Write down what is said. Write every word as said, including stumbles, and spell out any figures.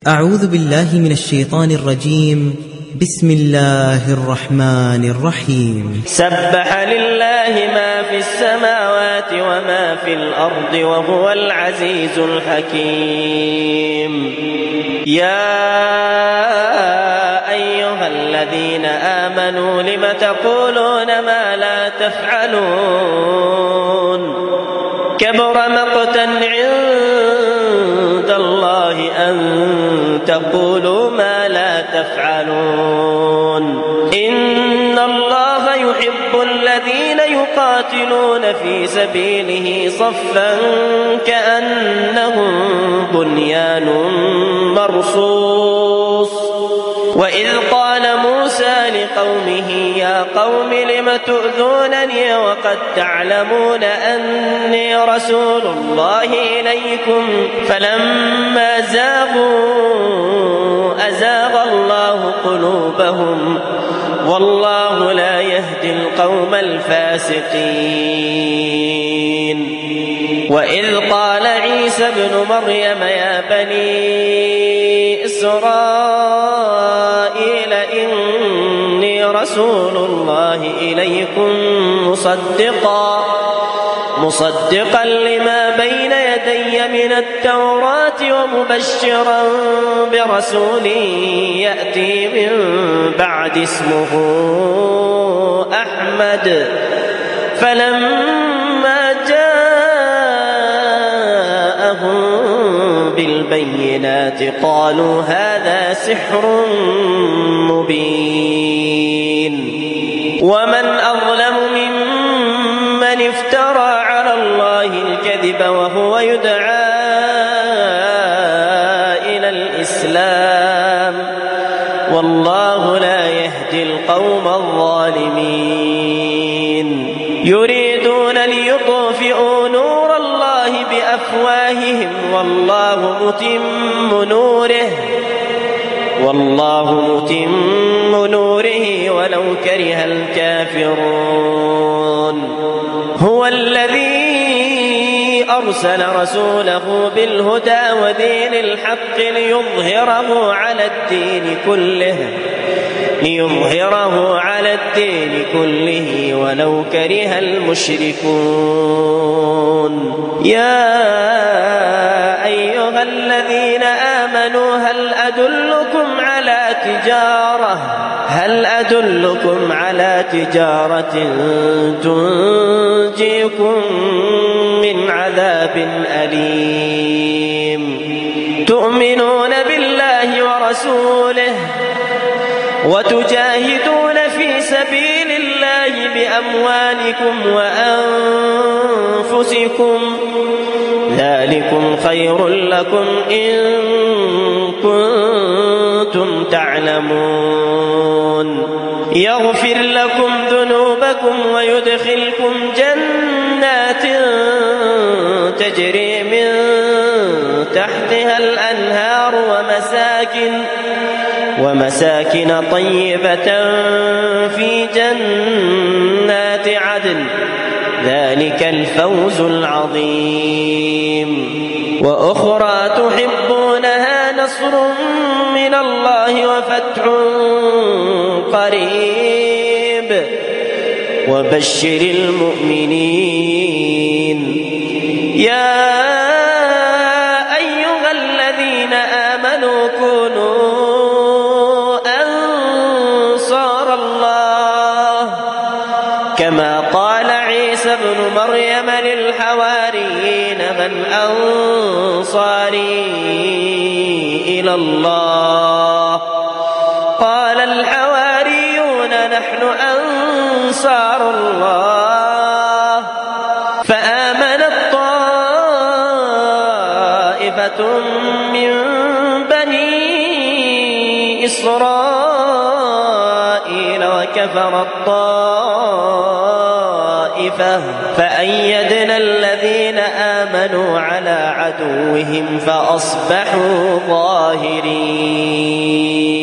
أعوذ بالله من الشيطان الرجيم. بسم الله الرحمن الرحيم. سبح لله ما في السماوات وما في الأرض وهو العزيز الحكيم. يا أيها الذين آمنوا لم تقولون ما لا تفعلون كبر مقتا عند الله أن تقولوا ما لا تفعلون. إن الله يحب الذين يقاتلون في سبيله صفا كأنهم بنيان مرصوص. وإذ قال موسى لقومه يا قوم لم تؤذونني وقد تعلمون أني رسول الله إليكم فلما زاغوا أزاغ الله قلوبهم والله لا يهدي القوم الفاسقين. وإذ قال عيسى ابن مريم يا بني إسرائيل إني رسول الله إليكم مصدقا مصدقا لما بين يدي من التوراة ومبشرا برسول يأتي من بعد اسمه أحمد. فلما جاءهم بالبينات قالوا هذا سحر مبين. ومن أظلم ممن افترى على الله الكذب وهو يدعى إلى الإسلام والله لا يهدي القوم الظالمين. يريدون ليطفئوا نور الله بأفواههم والله متم نوره والله متم نوره ولو كره الكافرون. هو الذي أرسل رسوله بالهدى ودين الحق ليظهره على الدين كله ليظهره على الدين كله ولو كره المشركون. يا أيها الذين آمنوا هل أدلكم على تجارة هل أدلكم على تجارة تنجيكم من عذاب أليم. تؤمنون بالله ورسوله وتجاهدون في سبيل الله بأموالكم وأنفسكم ذلكم خير لكم إن كنتم تعلمون. يغفر لكم ذنوبكم ويدخلكم جنات تجري من تحتها الأنهار ومساكن ومساكن طيبة في جنات عدن ذلك الفوز العظيم. وأخرى تحبونها نصر من الله وفتح قريب وبشر المؤمنين. يا أيها الذين آمنوا كونوا أنصار الله كما قال عيسى ابن مريم للحواريين من أنصاري إلى الله قال الحواريون نحن أنصار الله. فآمنت طائفة من بني إسرائيل وكفرت طائفة فأيدنا الذين آمنوا على عدوهم فأصبحوا ظاهرين.